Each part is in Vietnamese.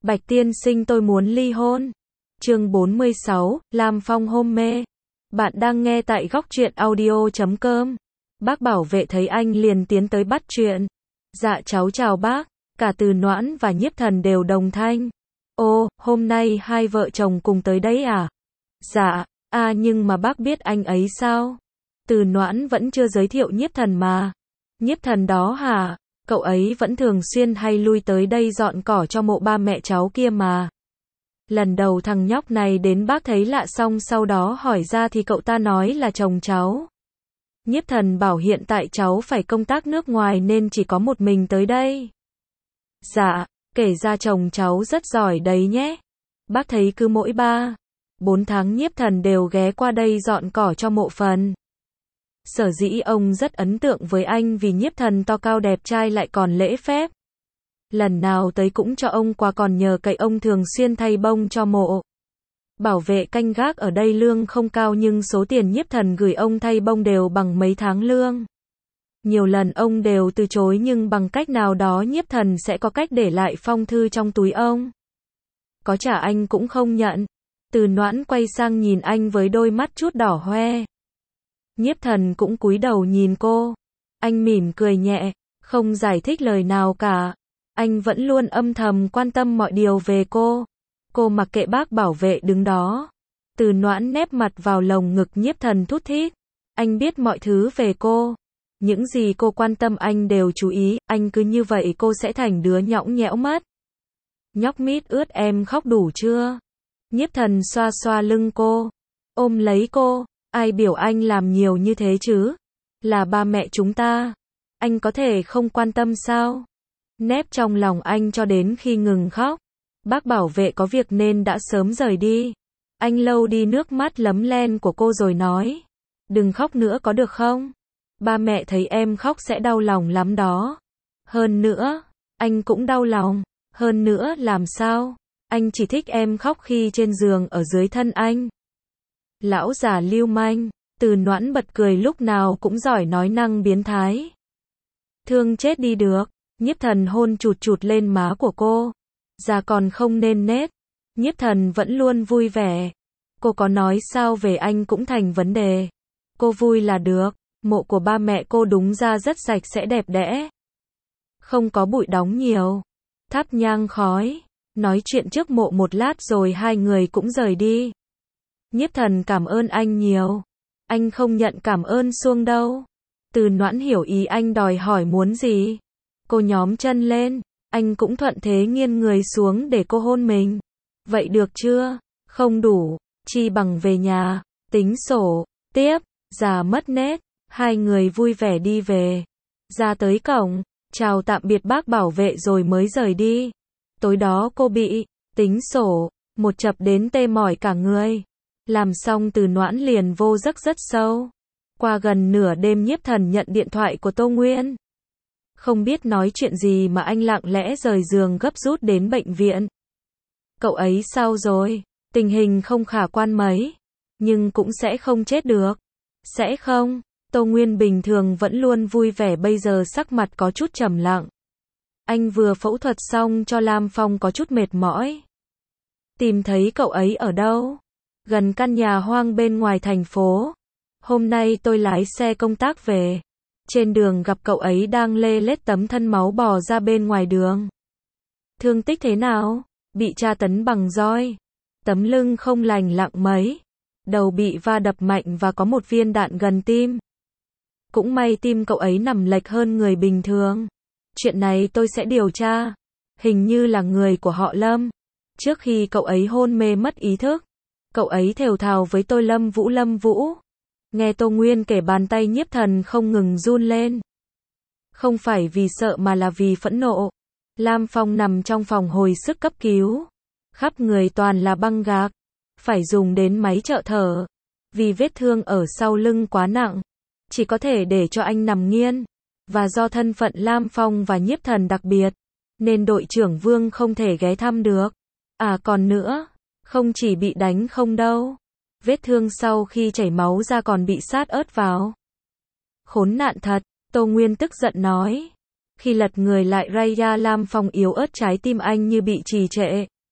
Bạch tiên sinh tôi muốn ly hôn. Chương 46, Lam Phong hôn mê. Bạn đang nghe tại góc truyện audio.com. Bác bảo vệ thấy anh liền tiến tới bắt chuyện. Dạ cháu chào bác. Cả Từ Noãn và Nhiếp Thần đều đồng thanh. Ô, hôm nay hai vợ chồng cùng tới đấy à? Dạ, nhưng mà bác biết anh ấy sao? Từ Noãn vẫn chưa giới thiệu Nhiếp Thần mà. Nhiếp Thần đó hả? Cậu ấy vẫn thường xuyên hay lui tới đây dọn cỏ cho mộ ba mẹ cháu kia mà. Lần đầu thằng nhóc này đến bác thấy lạ, xong sau đó hỏi ra thì cậu ta nói là chồng cháu. Nhiếp Thần bảo hiện tại cháu phải công tác nước ngoài nên chỉ có một mình tới đây. Dạ, kể ra chồng cháu rất giỏi đấy nhé. Bác thấy cứ mỗi 3-4 tháng Nhiếp Thần đều ghé qua đây dọn cỏ cho mộ phần. Sở dĩ ông rất ấn tượng với anh vì Nhiếp Thần to cao đẹp trai lại còn lễ phép. Lần nào tới cũng cho ông quà, còn nhờ cậy ông thường xuyên thay bông cho mộ. Bảo vệ canh gác ở đây lương không cao nhưng số tiền Nhiếp Thần gửi ông thay bông đều bằng mấy tháng lương. Nhiều lần ông đều từ chối nhưng bằng cách nào đó Nhiếp Thần sẽ có cách để lại phong thư trong túi ông. Có trả anh cũng không nhận. Từ Noãn quay sang nhìn anh với đôi mắt chút đỏ hoe. Nhiếp Thần cũng cúi đầu nhìn cô. Anh mỉm cười nhẹ, không giải thích lời nào cả. Anh vẫn luôn âm thầm quan tâm mọi điều về cô. Cô mặc kệ bác bảo vệ đứng đó. Từ Noãn nép mặt vào lồng ngực Nhiếp Thần thút thít. Anh biết mọi thứ về cô. Những gì cô quan tâm anh đều chú ý, anh cứ như vậy cô sẽ thành đứa nhõng nhẽo mất. Nhóc mít ướt, em khóc đủ chưa? Nhiếp Thần xoa xoa lưng cô, ôm lấy cô. Ai biểu anh làm nhiều như thế chứ? Là ba mẹ chúng ta. Anh có thể không quan tâm sao? Nép trong lòng anh cho đến khi ngừng khóc. Bác bảo vệ có việc nên đã sớm rời đi. Anh lau đi nước mắt lấm len của cô rồi nói. Đừng khóc nữa có được không? Ba mẹ thấy em khóc sẽ đau lòng lắm đó. Hơn nữa, anh cũng đau lòng. Hơn nữa làm sao? Anh chỉ thích em khóc khi trên giường ở dưới thân anh. Lão già lưu manh. Từ Noãn bật cười, lúc nào cũng giỏi nói năng biến thái. Thương chết đi được. Nhiếp Thần hôn chụt chụt lên má của cô. Già còn không nên nết. Nhiếp Thần vẫn luôn vui vẻ. Cô có nói sao về anh cũng thành vấn đề. Cô vui là được. Mộ của ba mẹ cô đúng ra rất sạch sẽ đẹp đẽ. Không có bụi đóng nhiều. Thắp nhang khói. Nói chuyện trước mộ một lát rồi hai người cũng rời đi. Nhiếp Thần cảm ơn anh nhiều. Anh không nhận cảm ơn suông đâu. Từ Noãn hiểu ý anh đòi hỏi muốn gì. Cô nhóm chân lên. Anh cũng thuận thế nghiêng người xuống để cô hôn mình. Vậy được chưa? Không đủ. Chi bằng về nhà. Tính sổ. Tiếp. Già mất nết. Hai người vui vẻ đi về. Ra tới cổng. Chào tạm biệt bác bảo vệ rồi mới rời đi. Tối đó cô bị tính sổ. Một chập đến tê mỏi cả người. Làm xong Từ Noãn liền vô giấc rất sâu. Qua gần nửa đêm Nhiếp Thần nhận điện thoại của Tô Nguyên. Không biết nói chuyện gì mà anh lặng lẽ rời giường gấp rút đến bệnh viện. Cậu ấy sao rồi? Tình hình không khả quan mấy. Nhưng cũng sẽ không chết được. Sẽ không? Tô Nguyên bình thường vẫn luôn vui vẻ bây giờ sắc mặt có chút trầm lặng. Anh vừa phẫu thuật xong cho Lam Phong có chút mệt mỏi. Tìm thấy cậu ấy ở đâu? Gần căn nhà hoang bên ngoài thành phố. Hôm nay tôi lái xe công tác về. Trên đường gặp cậu ấy đang lê lết tấm thân máu bò ra bên ngoài đường. Thương tích thế nào? Bị tra tấn bằng roi. Tấm lưng không lành lặn mấy. Đầu bị va đập mạnh và có một viên đạn gần tim. Cũng may tim cậu ấy nằm lệch hơn người bình thường. Chuyện này tôi sẽ điều tra. Hình như là người của họ Lâm. Trước khi cậu ấy hôn mê mất ý thức, cậu ấy thều thào với tôi Lâm Vũ. Nghe Tô Nguyên kể bàn tay Nhiếp Thần không ngừng run lên. Không phải vì sợ mà là vì phẫn nộ. Lam Phong nằm trong phòng hồi sức cấp cứu. Khắp người toàn là băng gạc. Phải dùng đến máy trợ thở. Vì vết thương ở sau lưng quá nặng. Chỉ có thể để cho anh nằm nghiêng. Và do thân phận Lam Phong và Nhiếp Thần đặc biệt. Nên đội trưởng Vương không thể ghé thăm được. Còn nữa. Không chỉ bị đánh không đâu. Vết thương sau khi chảy máu ra còn bị sát ớt vào. Khốn nạn thật. Tô Nguyên tức giận nói. Khi lật người lại Raya, Lam Phong yếu ớt trái tim anh như bị trì trệ.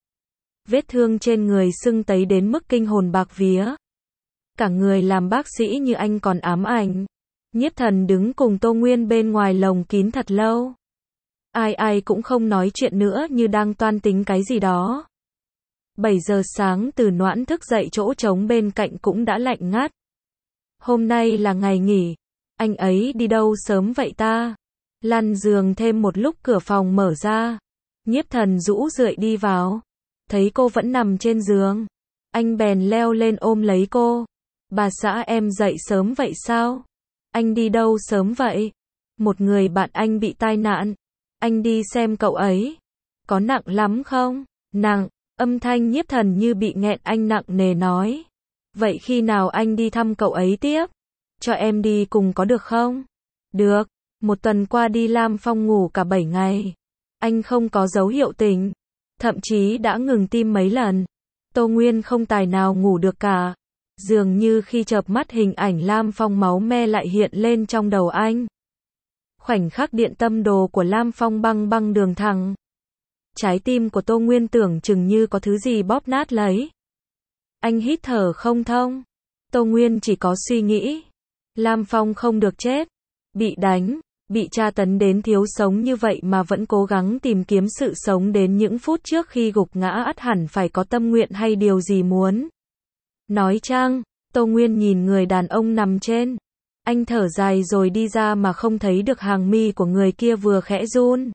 Vết thương trên người sưng tấy đến mức kinh hồn bạc vía. Cả người làm bác sĩ như anh còn ám ảnh. Nhiếp Thần đứng cùng Tô Nguyên bên ngoài lồng kín thật lâu. Ai ai cũng không nói chuyện nữa, như đang toan tính cái gì đó. 7 giờ sáng Từ Noãn thức dậy, chỗ trống bên cạnh cũng đã lạnh ngắt. Hôm nay là ngày nghỉ. Anh ấy đi đâu sớm vậy ta? Lăn giường thêm một lúc cửa phòng mở ra. Nhiếp Thần rũ rượi đi vào. Thấy cô vẫn nằm trên giường. Anh bèn leo lên ôm lấy cô. Bà xã em dậy sớm vậy sao? Anh đi đâu sớm vậy? Một người bạn anh bị tai nạn. Anh đi xem cậu ấy. Có nặng lắm không? Nặng. Âm thanh Nhiếp Thần như bị nghẹn, anh nặng nề nói. Vậy khi nào anh đi thăm cậu ấy tiếp? Cho em đi cùng có được không? Được. Một tuần qua đi Lam Phong ngủ cả 7 ngày. Anh không có dấu hiệu tỉnh. Thậm chí đã ngừng tim mấy lần. Tô Nguyên không tài nào ngủ được cả. Dường như khi chợp mắt hình ảnh Lam Phong máu me lại hiện lên trong đầu anh. Khoảnh khắc điện tâm đồ của Lam Phong băng băng đường thẳng. Trái tim của Tô Nguyên tưởng chừng như có thứ gì bóp nát lấy. Anh hít thở không thông. Tô Nguyên chỉ có suy nghĩ. Lam Phong không được chết. Bị đánh, bị tra tấn đến thiếu sống như vậy mà vẫn cố gắng tìm kiếm sự sống đến những phút trước khi gục ngã, ắt hẳn phải có tâm nguyện hay điều gì muốn nói chăng? Tô Nguyên nhìn người đàn ông nằm trên. Anh thở dài rồi đi ra mà không thấy được hàng mi của người kia vừa khẽ run.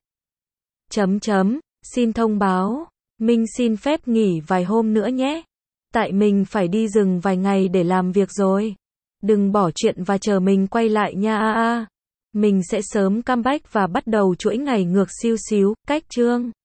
Xin thông báo, Minh xin phép nghỉ vài hôm nữa nhé. Tại mình phải đi rừng vài ngày để làm việc rồi. Đừng bỏ chuyện và chờ mình quay lại nha. Mình sẽ sớm comeback và bắt đầu chuỗi ngày ngược siêu xíu, cách chương.